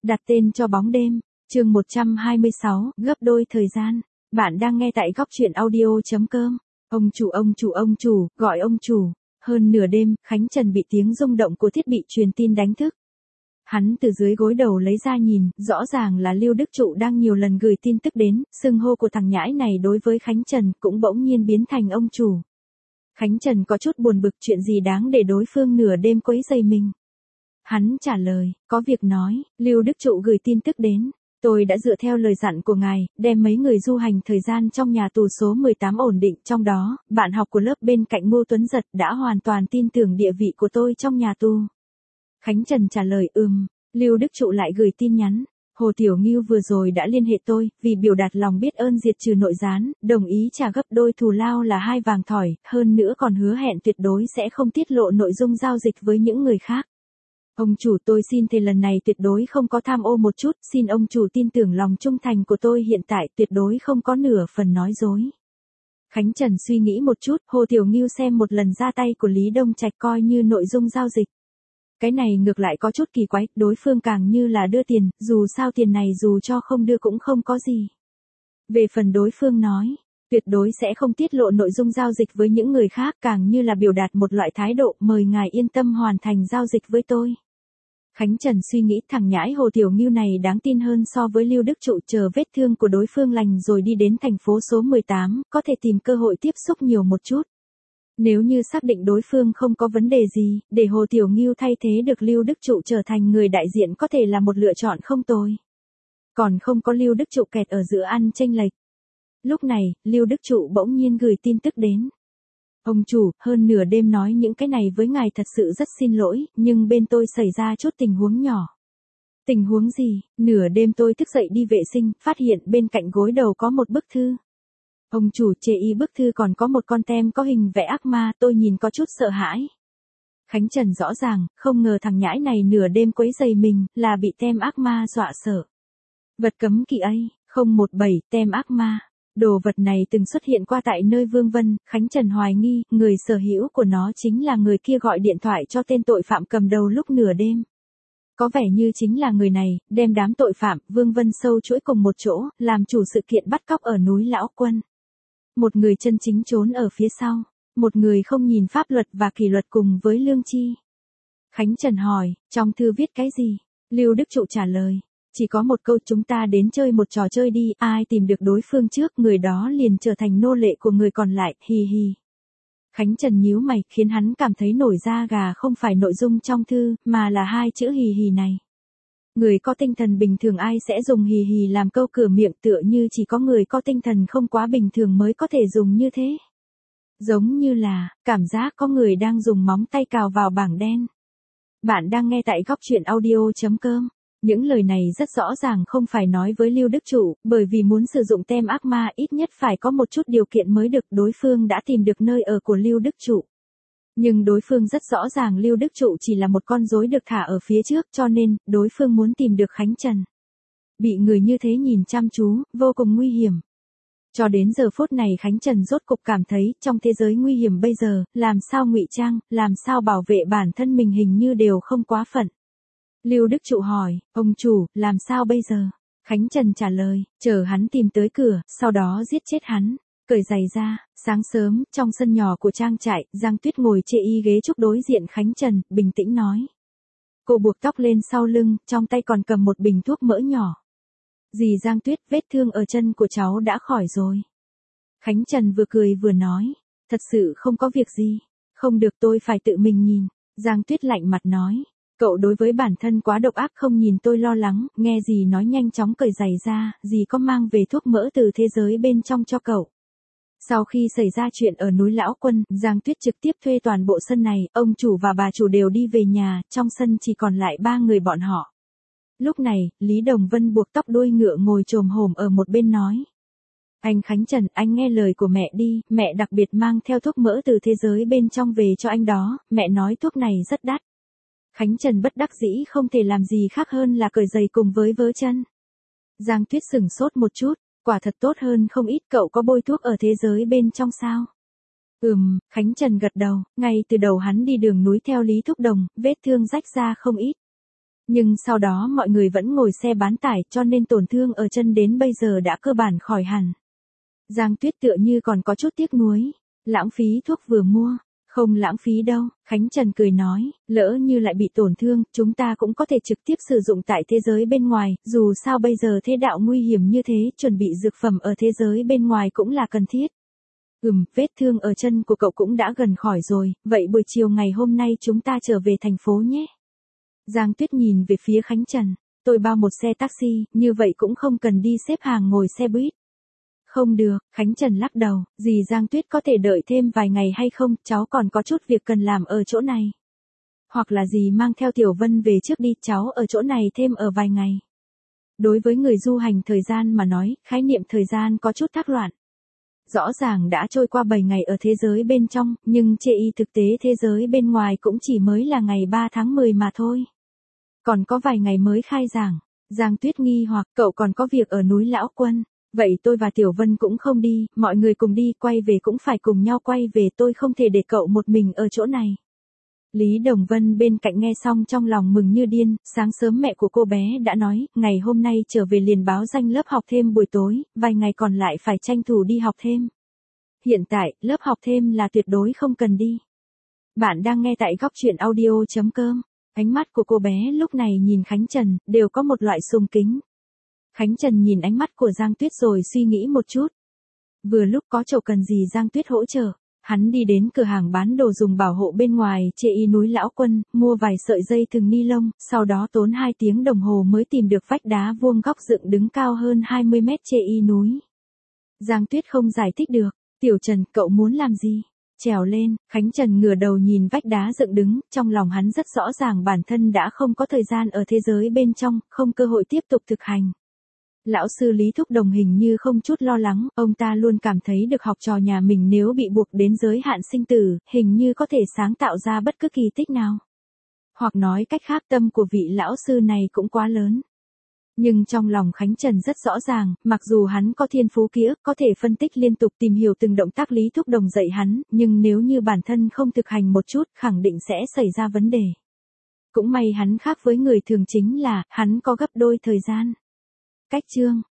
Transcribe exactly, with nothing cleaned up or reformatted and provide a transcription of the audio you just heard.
Đặt tên cho bóng đêm, chương một trăm hai mươi sáu, gấp đôi thời gian. Bạn đang nghe tại góc truyện audio chấm com. Ông chủ ông chủ ông chủ, gọi ông chủ. Hơn nửa đêm, Khánh Trần bị tiếng rung động của thiết bị truyền tin đánh thức. Hắn từ dưới gối đầu lấy ra nhìn, rõ ràng là Lưu Đức Trụ đang nhiều lần gửi tin tức đến, xưng hô của thằng nhãi này đối với Khánh Trần cũng bỗng nhiên biến thành ông chủ. Khánh Trần có chút buồn bực, chuyện gì đáng để đối phương nửa đêm quấy rầy mình. Hắn trả lời, có việc nói, Lưu Đức Trụ gửi tin tức đến. Tôi đã dựa theo lời dặn của ngài, đem mấy người du hành thời gian trong nhà tù số mười tám ổn định, trong đó, bạn học của lớp bên cạnh Ngô Tuấn Giật đã hoàn toàn tin tưởng địa vị của tôi trong nhà tù. Khánh Trần trả lời ừm, Lưu Đức Trụ lại gửi tin nhắn. Hồ Tiểu Ngưu vừa rồi đã liên hệ tôi, vì biểu đạt lòng biết ơn diệt trừ nội gián, đồng ý trả gấp đôi thù lao là hai vàng thỏi, hơn nữa còn hứa hẹn tuyệt đối sẽ không tiết lộ nội dung giao dịch với những người khác. Ông chủ, tôi xin thề lần này tuyệt đối không có tham ô một chút, xin ông chủ tin tưởng lòng trung thành của tôi hiện tại tuyệt đối không có nửa phần nói dối. Khánh Trần suy nghĩ một chút, Hồ Tiểu Ngưu xem một lần ra tay của Lý Đông Trạch coi như nội dung giao dịch. Cái này ngược lại có chút kỳ quái, đối phương càng như là đưa tiền, dù sao tiền này dù cho không đưa cũng không có gì. Về phần đối phương nói, tuyệt đối sẽ không tiết lộ nội dung giao dịch với những người khác, càng như là biểu đạt một loại thái độ mời ngài yên tâm hoàn thành giao dịch với tôi. Khánh Trần suy nghĩ thằng nhãi Hồ Tiểu Ngưu này đáng tin hơn so với Lưu Đức Trụ, chờ vết thương của đối phương lành rồi đi đến thành phố số mười tám, có thể tìm cơ hội tiếp xúc nhiều một chút. Nếu như xác định đối phương không có vấn đề gì, để Hồ Tiểu Ngưu thay thế được Lưu Đức Trụ trở thành người đại diện có thể là một lựa chọn không tồi. Còn không có Lưu Đức Trụ kẹt ở giữa ăn chênh lệch. Lúc này, Lưu Đức Trụ bỗng nhiên gửi tin tức đến. Ông chủ, hơn nửa đêm nói những cái này với ngài thật sự rất xin lỗi, nhưng bên tôi xảy ra chút tình huống nhỏ. Tình huống gì? Nửa đêm tôi thức dậy đi vệ sinh, phát hiện bên cạnh gối đầu có một bức thư. Ông chủ, chê y bức thư còn có một con tem có hình vẽ ác ma, tôi nhìn có chút sợ hãi. Khánh Trần rõ ràng, không ngờ thằng nhãi này nửa đêm quấy rầy mình, là bị tem ác ma dọa sợ. Vật cấm kỵ A không một bảy, tem ác ma. Đồ vật này từng xuất hiện qua tại nơi Vương Vân, Khánh Trần hoài nghi, người sở hữu của nó chính là người kia gọi điện thoại cho tên tội phạm cầm đầu lúc nửa đêm. Có vẻ như chính là người này, đem đám tội phạm, Vương Vân sâu chuỗi cùng một chỗ, làm chủ sự kiện bắt cóc ở núi Lão Quân. Một người chân chính trốn ở phía sau, một người không nhìn pháp luật và kỷ luật cùng với lương tri. Khánh Trần hỏi, trong thư viết cái gì? Lưu Đức Trụ trả lời, chỉ có một câu, chúng ta đến chơi một trò chơi đi, ai tìm được đối phương trước, người đó liền trở thành nô lệ của người còn lại, hì hì. Khánh Trần nhíu mày, khiến hắn cảm thấy nổi da gà, không phải nội dung trong thư, mà là hai chữ hì hì này. Người có tinh thần bình thường ai sẽ dùng hì hì làm câu cửa miệng, tựa như chỉ có người có tinh thần không quá bình thường mới có thể dùng như thế. Giống như là, cảm giác có người đang dùng móng tay cào vào bảng đen. Bạn đang nghe tại góc truyện audio chấm com. Những lời này rất rõ ràng không phải nói với Lưu Đức Trụ, bởi vì muốn sử dụng tem ác ma ít nhất phải có một chút điều kiện mới được, đối phương đã tìm được nơi ở của Lưu Đức Trụ. Nhưng đối phương rất rõ ràng Lưu Đức Trụ chỉ là một con rối được thả ở phía trước, cho nên, đối phương muốn tìm được Khánh Trần. Bị người như thế nhìn chăm chú, vô cùng nguy hiểm. Cho đến giờ phút này Khánh Trần rốt cục cảm thấy, trong thế giới nguy hiểm bây giờ, làm sao ngụy trang, làm sao bảo vệ bản thân mình hình như đều không quá phận. Lưu Đức Trụ hỏi, ông chủ, làm sao bây giờ? Khánh Trần trả lời, chờ hắn tìm tới cửa, sau đó giết chết hắn. Cởi giày ra, sáng sớm, trong sân nhỏ của trang trại, Giang Tuyết ngồi chê y ghế trúc đối diện Khánh Trần, bình tĩnh nói. Cô buộc tóc lên sau lưng, trong tay còn cầm một bình thuốc mỡ nhỏ. Dì Giang Tuyết, vết thương ở chân của cháu đã khỏi rồi. Khánh Trần vừa cười vừa nói, thật sự không có việc gì. Không được, tôi phải tự mình nhìn. Giang Tuyết lạnh mặt nói. Cậu đối với bản thân quá độc ác, không nhìn tôi lo lắng, nghe dì nói nhanh chóng cởi giày ra, dì có mang về thuốc mỡ từ thế giới bên trong cho cậu. Sau khi xảy ra chuyện ở núi Lão Quân, Giang Tuyết trực tiếp thuê toàn bộ sân này, ông chủ và bà chủ đều đi về nhà, trong sân chỉ còn lại ba người bọn họ. Lúc này, Lý Đồng Vân buộc tóc đuôi ngựa ngồi chồm hổm ở một bên nói. Anh Khánh Trần, anh nghe lời của mẹ đi, mẹ đặc biệt mang theo thuốc mỡ từ thế giới bên trong về cho anh đó, mẹ nói thuốc này rất đắt. Khánh Trần bất đắc dĩ không thể làm gì khác hơn là cởi giày cùng với vớ chân. Giang Tuyết sửng sốt một chút, quả thật tốt hơn không ít, cậu có bôi thuốc ở thế giới bên trong sao? Ừm, Khánh Trần gật đầu, ngay từ đầu hắn đi đường núi theo Lý Thúc Đồng, vết thương rách ra không ít. Nhưng sau đó mọi người vẫn ngồi xe bán tải cho nên tổn thương ở chân đến bây giờ đã cơ bản khỏi hẳn. Giang Tuyết tựa như còn có chút tiếc nuối. Lãng phí thuốc vừa mua. Không lãng phí đâu, Khánh Trần cười nói, lỡ như lại bị tổn thương, chúng ta cũng có thể trực tiếp sử dụng tại thế giới bên ngoài, dù sao bây giờ thế đạo nguy hiểm như thế, chuẩn bị dược phẩm ở thế giới bên ngoài cũng là cần thiết. Ừm, vết thương ở chân của cậu cũng đã gần khỏi rồi, vậy buổi chiều ngày hôm nay chúng ta trở về thành phố nhé. Giang Tuyết nhìn về phía Khánh Trần, tôi bao một xe taxi, như vậy cũng không cần đi xếp hàng ngồi xe buýt. Không được, Khánh Trần lắc đầu, dì Giang Tuyết có thể đợi thêm vài ngày hay không, cháu còn có chút việc cần làm ở chỗ này. Hoặc là dì mang theo Tiểu Vân về trước đi, cháu ở chỗ này thêm ở vài ngày. Đối với người du hành thời gian mà nói, khái niệm thời gian có chút thác loạn. Rõ ràng đã trôi qua bảy ngày ở thế giới bên trong, nhưng chê y thực tế thế giới bên ngoài cũng chỉ mới là ngày ba tháng mười mà thôi. Còn có vài ngày mới khai giảng. Giang Tuyết nghi hoặc cậu còn có việc ở núi Lão Quân. Vậy tôi và Tiểu Vân cũng không đi, mọi người cùng đi, quay về cũng phải cùng nhau quay về, tôi không thể để cậu một mình ở chỗ này. Lý Đồng Vân bên cạnh nghe xong trong lòng mừng như điên, sáng sớm mẹ của cô bé đã nói, ngày hôm nay trở về liền báo danh lớp học thêm buổi tối, vài ngày còn lại phải tranh thủ đi học thêm. Hiện tại, lớp học thêm là tuyệt đối không cần đi. Bạn đang nghe tại góc truyện audio chấm com. Ánh mắt của cô bé lúc này nhìn Khánh Trần, đều có một loại sùng kính. Khánh Trần nhìn ánh mắt của Giang Tuyết rồi suy nghĩ một chút. Vừa lúc có chỗ cần gì Giang Tuyết hỗ trợ, hắn đi đến cửa hàng bán đồ dùng bảo hộ bên ngoài chê y núi Lão Quân, mua vài sợi dây thừng ni lông, sau đó tốn hai tiếng đồng hồ mới tìm được vách đá vuông góc dựng đứng cao hơn hai mươi mét chê y núi. Giang Tuyết không giải thích được, Tiểu Trần, cậu muốn làm gì? Trèo lên, Khánh Trần ngửa đầu nhìn vách đá dựng đứng, trong lòng hắn rất rõ ràng bản thân đã không có thời gian ở thế giới bên trong, không cơ hội tiếp tục thực hành. Lão sư Lý Thúc Đồng hình như không chút lo lắng, ông ta luôn cảm thấy được học trò nhà mình nếu bị buộc đến giới hạn sinh tử, hình như có thể sáng tạo ra bất cứ kỳ tích nào. Hoặc nói cách khác tâm của vị lão sư này cũng quá lớn. Nhưng trong lòng Khánh Trần rất rõ ràng, mặc dù hắn có thiên phú ký ức, có thể phân tích liên tục tìm hiểu từng động tác Lý Thúc Đồng dạy hắn, nhưng nếu như bản thân không thực hành một chút, khẳng định sẽ xảy ra vấn đề. Cũng may hắn khác với người thường chính là, hắn có gấp đôi thời gian. Cách chương